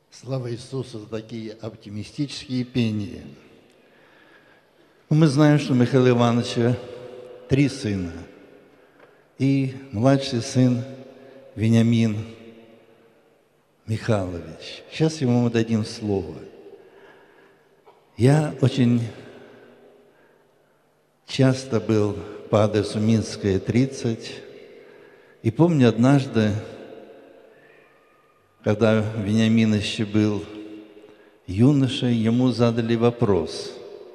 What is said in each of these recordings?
Слава Иисусу за такие оптимистические пения. Мы знаем, что у Михаила Ивановича 3 сына. И младший сын Вениамин Михайлович. Сейчас ему мы дадим слово. Я очень часто был по адресу Минская, 30. И помню однажды, когда Вениамин еще был юношей, ему задали вопрос: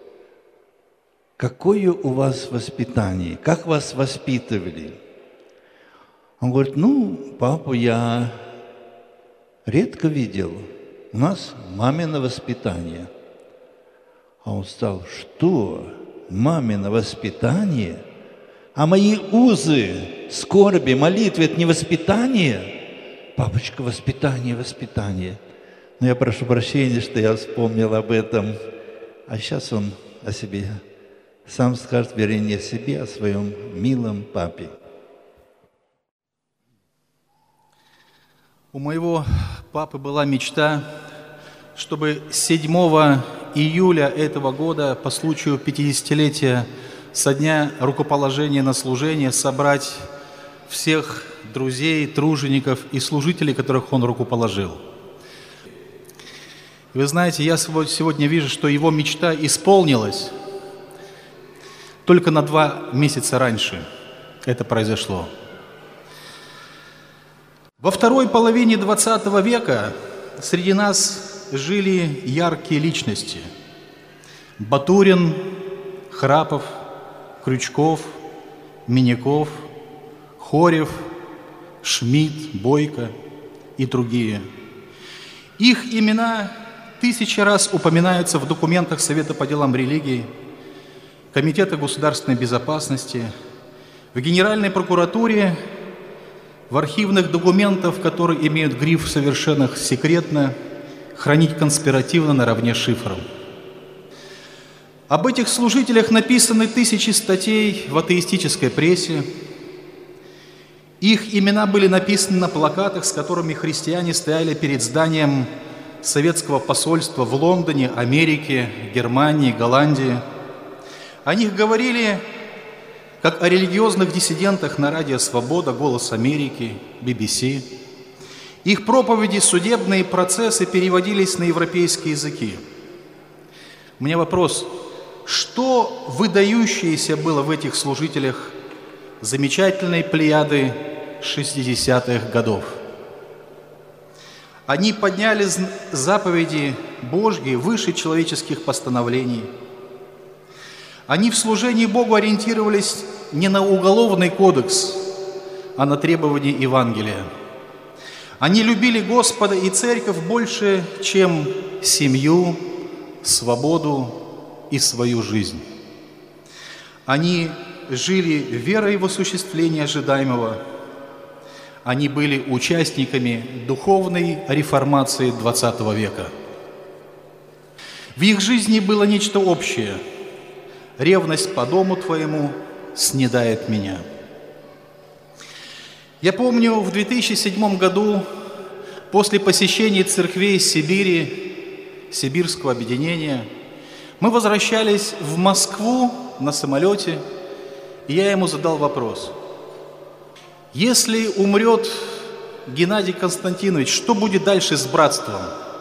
какое у вас воспитание? Как вас воспитывали? Он говорит: папу я редко видел. У нас мамино воспитание. А он стал: что? Мамино воспитание? А мои узы, скорби, молитвы – это не воспитание? Папочка, воспитание, воспитание. Но я прошу прощения, что я вспомнил об этом. А сейчас он о себе сам скажет, вернее, не о себе, а о своем милом папе. У моего папы была мечта, чтобы 7 июля этого года, по случаю 50-летия со дня рукоположения на служение, собрать всех друзей, тружеников и служителей, которых он рукоположил. И вы знаете, я сегодня вижу, что его мечта исполнилась. Только на 2 месяца раньше это произошло. Во второй половине 20 века среди нас жили яркие личности: Батурин, Храпов, Крючков, Миняков, Хорев, Шмидт, Бойко и другие. Их имена 1000 раз упоминаются в документах Совета по делам религии, Комитета государственной безопасности, в Генеральной прокуратуре, в архивных документах, которые имеют гриф «совершенно секретно», хранить конспиративно наравне с шифром. Об этих служителях написаны 1000 статей в атеистической прессе. Их имена были написаны на плакатах, с которыми христиане стояли перед зданием советского посольства в Лондоне, Америке, Германии, Голландии. О них говорили как о религиозных диссидентах на радио «Свобода», «Голос Америки», BBC. Их проповеди, судебные процессы переводились на европейские языки. У меня вопрос: что выдающееся было в этих служителях замечательной плеяды 60-х годов? Они подняли заповеди Божьи выше человеческих постановлений. Они в служении Богу ориентировались не на уголовный кодекс, а на требования Евангелия. Они любили Господа и Церковь больше, чем семью, свободу и свою жизнь. Они жили верой в осуществление ожидаемого. Они были участниками духовной реформации XX века. В их жизни было нечто общее: ревность по дому твоему снедает меня. Я помню, в 2007 году, после посещения церквей Сибири, Сибирского объединения, мы возвращались в Москву на самолете, и я ему задал вопрос: если умрет Геннадий Константинович, что будет дальше с братством?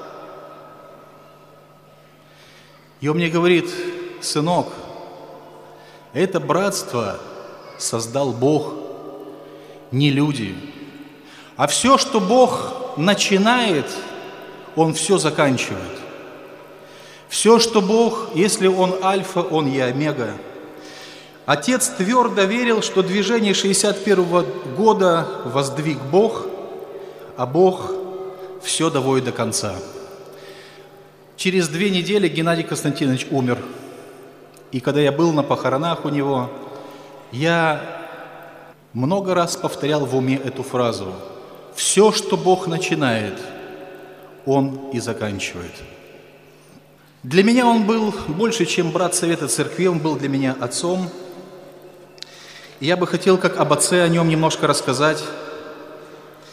И он мне говорит: сынок, это братство создал Бог, не люди. А все, что Бог начинает, Он все заканчивает. Все, что Бог, если Он альфа, Он и омега. Отец твердо верил, что движение 61 года воздвиг Бог, а Бог все доводит до конца. Через 2 недели Геннадий Константинович умер. И когда я был на похоронах у него, я много раз повторял в уме эту фразу: «Все, что Бог начинает, Он и заканчивает». Для меня он был больше, чем брат Совета Церкви, он был для меня отцом. И я бы хотел, как об отце, о нем немножко рассказать.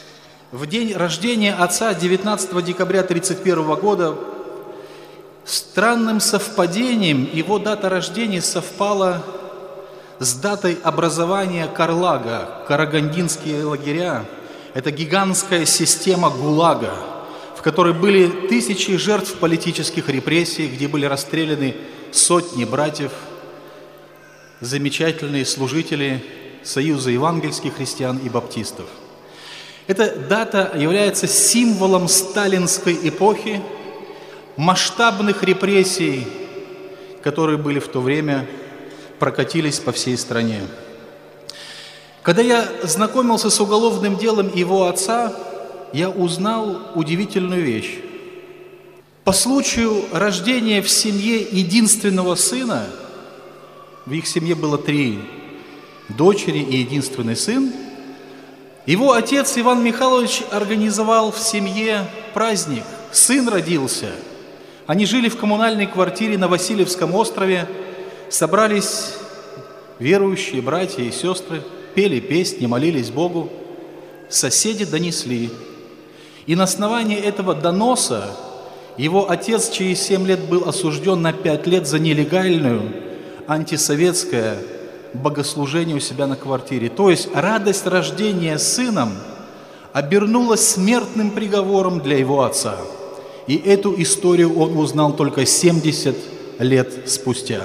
В день рождения отца, 19 декабря 1931 года, странным совпадением его дата рождения совпала с датой образования Карлага, карагандинские лагеря. Это гигантская система ГУЛАГа, в которой были тысячи жертв политических репрессий, где были расстреляны сотни братьев, замечательные служители Союза евангельских христиан и баптистов. Эта дата является символом сталинской эпохи, масштабных репрессий, которые были в то время, прокатились по всей стране. Когда я знакомился с уголовным делом его отца, я узнал удивительную вещь. По случаю рождения в семье единственного сына, в их семье было 3 дочери и единственный сын, его отец Иван Михайлович организовал в семье праздник. Сын родился. Они жили в коммунальной квартире на Васильевском острове, собрались верующие братья и сестры, пели песни, молились Богу. Соседи донесли. И на основании этого доноса его отец через 7 лет был осужден на 5 лет за нелегальную антисоветское богослужение у себя на квартире. То есть радость рождения сыном обернулась смертным приговором для его отца. И эту историю он узнал только 70 лет спустя.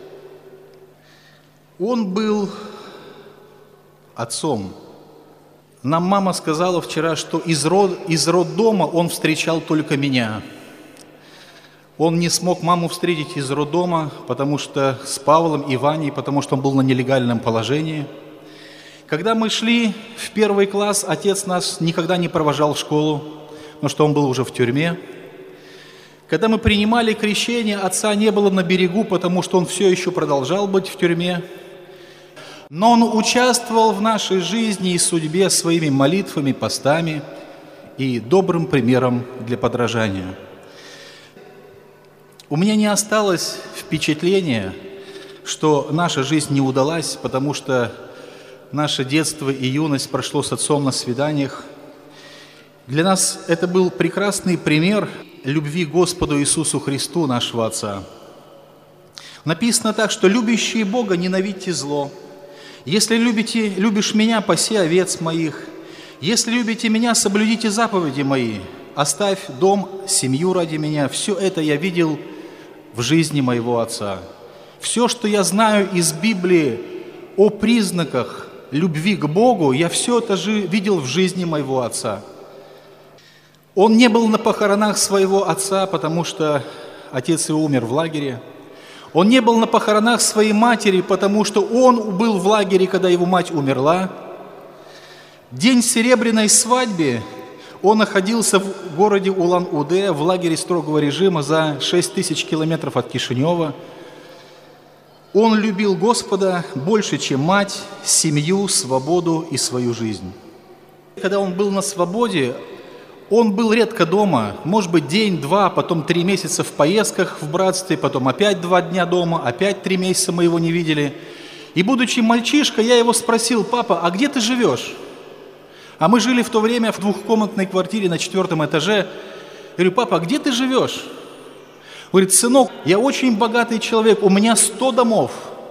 Он был отцом. Нам мама сказала вчера, что из роддома он встречал только меня. Он не смог маму встретить из роддома, потому что с Павлом и Ваней, потому что он был на нелегальном положении. Когда мы шли в 1 класс, отец нас никогда не провожал в школу, потому что он был уже в тюрьме. Когда мы принимали крещение, отца не было на берегу, потому что он все еще продолжал быть в тюрьме. Но он участвовал в нашей жизни и судьбе своими молитвами, постами и добрым примером для подражания. У меня не осталось впечатления, что наша жизнь не удалась, потому что наше детство и юность прошло с отцом на свиданиях. Для нас это был прекрасный пример любви к Господу Иисусу Христу, нашего Отца. Написано так, что любящие Бога ненавидьте зло. Если любишь меня, паси овец моих. Если любите меня, соблюдите заповеди мои. Оставь дом, семью ради меня. Все это я видел в жизни моего отца. Все, что я знаю из Библии о признаках любви к Богу, я все это видел в жизни моего отца. Он не был на похоронах своего отца, потому что отец его умер в лагере. Он не был на похоронах своей матери, потому что он был в лагере, когда его мать умерла. День серебряной свадьбы он находился в городе Улан-Удэ, в лагере строгого режима за 6000 километров от Кишинева. Он любил Господа больше, чем мать, семью, свободу и свою жизнь. Когда он был на свободе, он был редко дома, может быть, день-два, потом 3 месяца в поездках в братстве, потом опять 2 дня дома, опять 3 месяца мы его не видели. И будучи мальчишкой, я его спросил: папа, а где ты живешь? А мы жили в то время в 2-комнатной квартире на 4 этаже. Я говорю: папа, а где ты живешь? Говорит: сынок, я очень богатый человек, у меня 100 домов.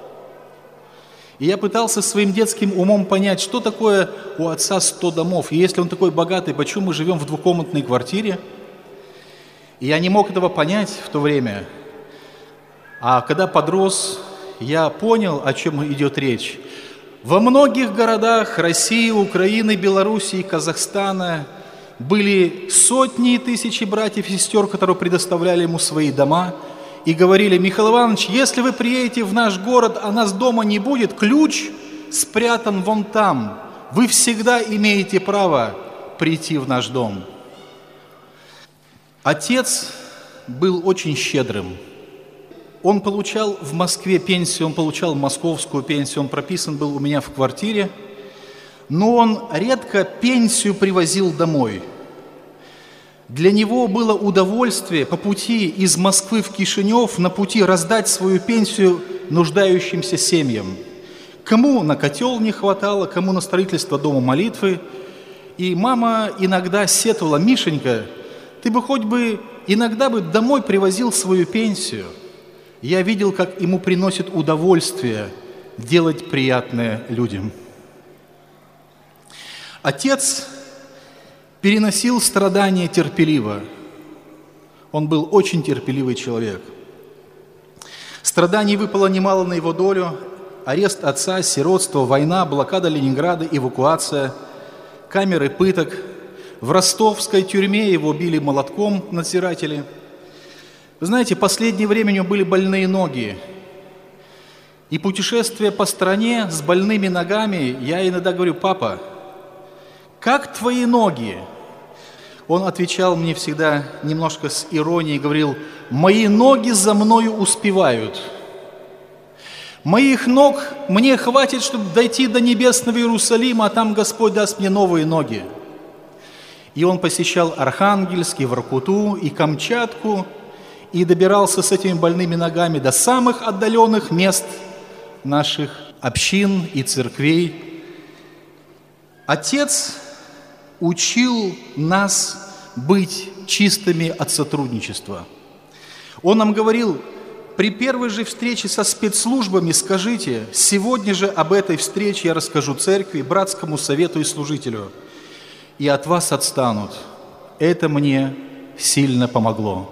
И я пытался своим детским умом понять, что такое у отца 100 домов. И если он такой богатый, почему мы живем в 2-комнатной квартире? И я не мог этого понять в то время. А когда подрос, я понял, о чем идет речь. Во многих городах России, Украины, Белоруссии, Казахстана были сотни и тысячи братьев и сестер, которые предоставляли ему свои дома и говорили: Михаил Иванович, если вы приедете в наш город, а нас дома не будет, ключ спрятан вон там. Вы всегда имеете право прийти в наш дом. Отец был очень щедрым. Он получал в Москве пенсию, он получал московскую пенсию, он прописан был у меня в квартире, но он редко пенсию привозил домой. Для него было удовольствие по пути из Москвы в Кишинев на пути раздать свою пенсию нуждающимся семьям. Кому на котел не хватало, кому на строительство дома молитвы. И мама иногда сетовала: «Мишенька, ты бы хоть бы иногда бы домой привозил свою пенсию». Я видел, как ему приносит удовольствие делать приятное людям. Отец переносил страдания терпеливо. Он был очень терпеливый человек. Страданий выпало немало на его долю. Арест отца, сиротство, война, блокада Ленинграда, эвакуация, камеры пыток. В ростовской тюрьме его били молотком надзиратели. Вы знаете, в последнее время у него были больные ноги. И путешествие по стране с больными ногами, я иногда говорю: «Папа, как твои ноги?» Он отвечал мне всегда немножко с иронией, говорил: «Мои ноги за мною успевают. Моих ног мне хватит, чтобы дойти до небесного Иерусалима, а там Господь даст мне новые ноги». И он посещал Архангельск, и Воркуту, и Камчатку, и добирался с этими больными ногами до самых отдаленных мест наших общин и церквей. Отец учил нас быть чистыми от сотрудничества. Он нам говорил: при первой же встрече со спецслужбами скажите: сегодня же об этой встрече я расскажу церкви, братскому совету и служителю, и от вас отстанут. Это мне сильно помогло.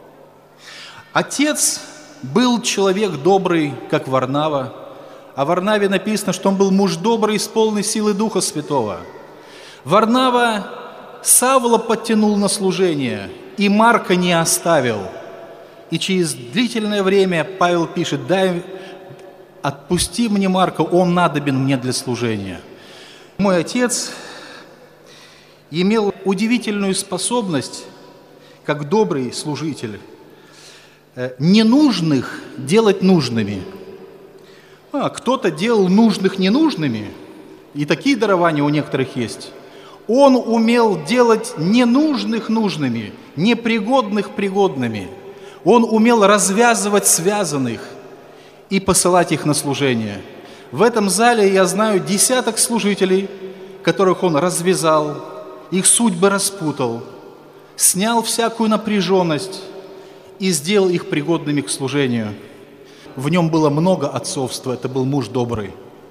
Отец был человек добрый, как Варнава. О Варнаве написано, что он был муж добрый, с полной силы Духа Святого. Варнава Савла подтянул на служение, и Марка не оставил. И через длительное время Павел пишет: отпусти мне Марка, он надобен мне для служения. Мой отец имел удивительную способность, как добрый служитель, ненужных делать нужными. Кто-то делал нужных ненужными, и такие дарования у некоторых есть. Он умел делать ненужных нужными, непригодных пригодными. Он умел развязывать связанных и посылать их на служение. В этом зале я знаю десяток служителей, которых он развязал, их судьбы распутал, снял всякую напряженность и сделал их пригодными к служению. В нем было много отцовства, это был муж добрый.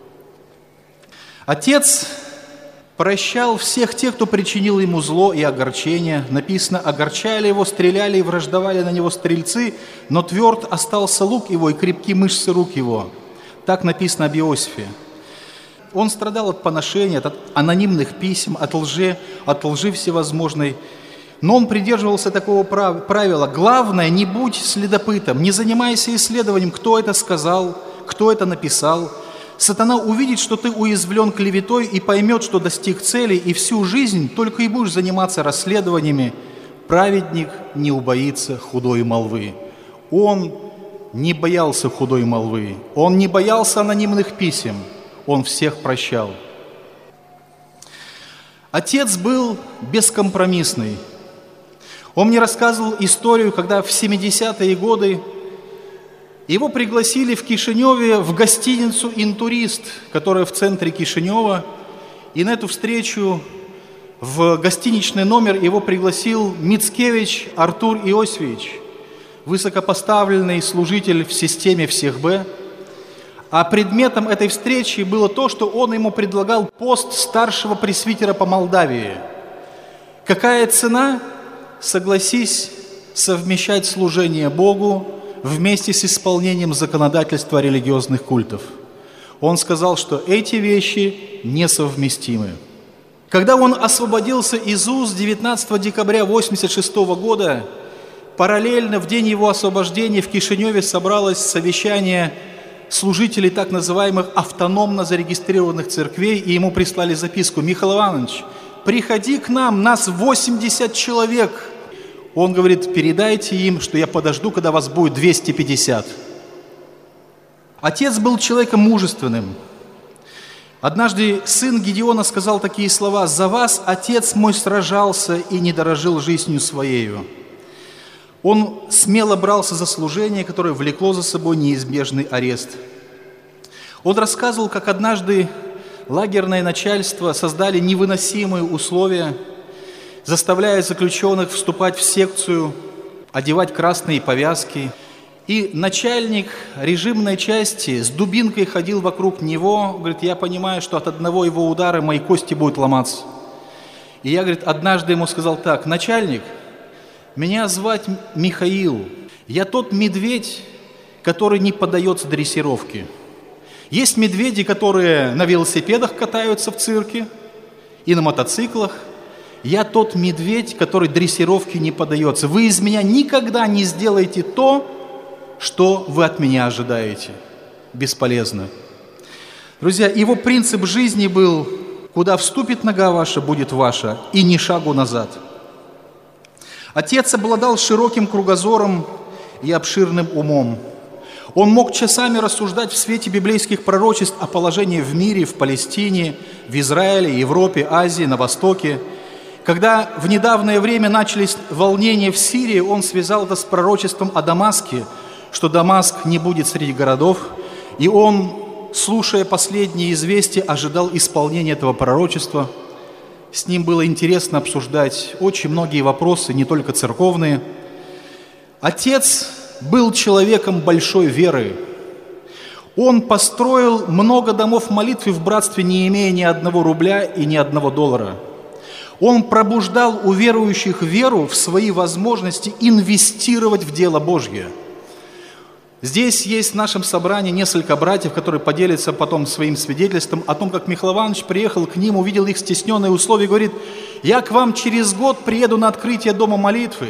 Отец прощал всех тех, кто причинил ему зло и огорчение. Написано: огорчали его, стреляли и враждовали на него стрельцы, но тверд остался лук его и крепки мышцы рук его. Так написано об Иосифе. Он страдал от поношения, от анонимных писем, от лжи всевозможной. Но он придерживался такого правила: главное, не будь следопытом, не занимайся исследованием, кто это сказал, кто это написал. Сатана увидит, что ты уязвлен клеветой, и поймет, что достиг цели, и всю жизнь только и будешь заниматься расследованиями. Праведник не убоится худой молвы. Он не боялся худой молвы, он не боялся анонимных писем, он всех прощал. Отец был бескомпромиссный. Он мне рассказывал историю, когда в 70-е годы его пригласили в Кишиневе в гостиницу «Интурист», которая в центре Кишинева. И на эту встречу в гостиничный номер его пригласил Мицкевич Артур Иосифович, высокопоставленный служитель в системе всех Б. А предметом этой встречи было то, что он ему предлагал пост старшего пресвитера по Молдавии. Какая цена? Согласись совмещать служение Богу вместе с исполнением законодательства религиозных культов. Он сказал, что эти вещи несовместимы. Когда он освободился из УЗ 19 декабря 1986 года, параллельно в день его освобождения в Кишиневе собралось совещание служителей так называемых автономно зарегистрированных церквей, и ему прислали записку: «Михаил Иванович, приходи к нам, нас 80 человек». Он говорит: передайте им, что я подожду, когда вас будет 250. Отец был человеком мужественным. Однажды сын Гедеона сказал такие слова: «За вас отец мой сражался и не дорожил жизнью своею». Он смело брался за служение, которое влекло за собой неизбежный арест. Он рассказывал, как однажды лагерное начальство создали невыносимые условия, заставляя заключенных вступать в секцию, одевать красные повязки. И начальник режимной части с дубинкой ходил вокруг него, говорит, я понимаю, что от одного его удара мои кости будут ломаться. И я, говорит, однажды ему сказал так: начальник, меня звать Михаил, я тот медведь, который не поддается дрессировке. Есть медведи, которые на велосипедах катаются в цирке и на мотоциклах. Я тот медведь, который дрессировке не поддается. Вы из меня никогда не сделаете то, что вы от меня ожидаете. Бесполезно. Друзья, его принцип жизни был: куда вступит нога ваша, будет ваша, и ни шагу назад. Отец обладал широким кругозором и обширным умом. Он мог часами рассуждать в свете библейских пророчеств о положении в мире, в Палестине, в Израиле, Европе, Азии, на Востоке. Когда в недавнее время начались волнения в Сирии, он связал это с пророчеством о Дамаске, что Дамаск не будет среди городов, и он, слушая последние известия, ожидал исполнения этого пророчества. С ним было интересно обсуждать очень многие вопросы, не только церковные. Отец был человеком большой веры. Он построил много домов молитвы в братстве, не имея ни одного рубля и ни одного доллара. Он пробуждал у верующих веру в свои возможности инвестировать в дело Божье. Здесь есть в нашем собрании несколько братьев, которые поделятся потом своим свидетельством о том, как Михаил Иванович приехал к ним, увидел их стесненные условия и говорит: я к вам через год приеду на открытие дома молитвы.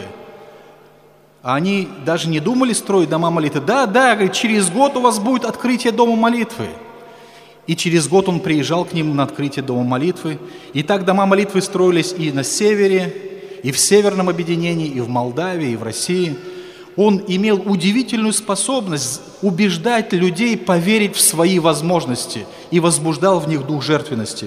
А они даже не думали строить дома молитвы. Да, говорит, через год у вас будет открытие дома молитвы. И через год он приезжал к ним на открытие дома молитвы. И так дома молитвы строились и на севере, и в Северном объединении, и в Молдавии, и в России. Он имел удивительную способность убеждать людей поверить в свои возможности и возбуждал в них дух жертвенности.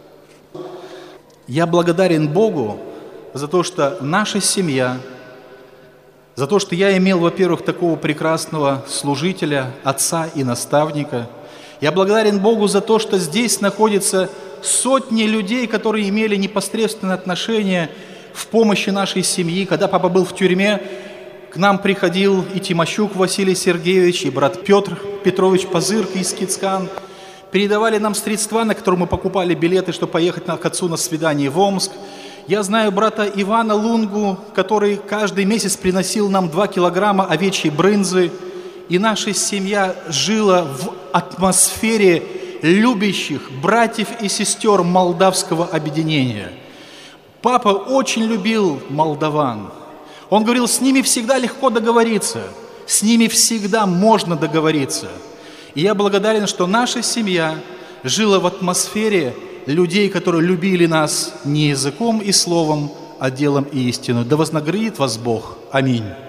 Я благодарен Богу за то, что наша семья, за то, что я имел, во-первых, такого прекрасного служителя, отца и наставника. Я благодарен Богу за то, что здесь находятся сотни людей, которые имели непосредственное отношение в помощи нашей семьи. Когда папа был в тюрьме, к нам приходил и Тимощук Василий Сергеевич, и брат Петр Петрович Пазырка из Кицкан. Передавали нам средства, на которые мы покупали билеты, чтобы поехать к отцу на свидание в Омск. Я знаю брата Ивана Лунгу, который каждый месяц приносил нам 2 килограмма овечьей брынзы. И наша семья жила в атмосфере любящих братьев и сестер молдавского объединения. Папа очень любил молдаван. Он говорил, с ними всегда легко договориться, с ними всегда можно договориться. И я благодарен, что наша семья жила в атмосфере людей, которые любили нас не языком и словом, а делом и истину. Да вознаградит вас Бог. Аминь.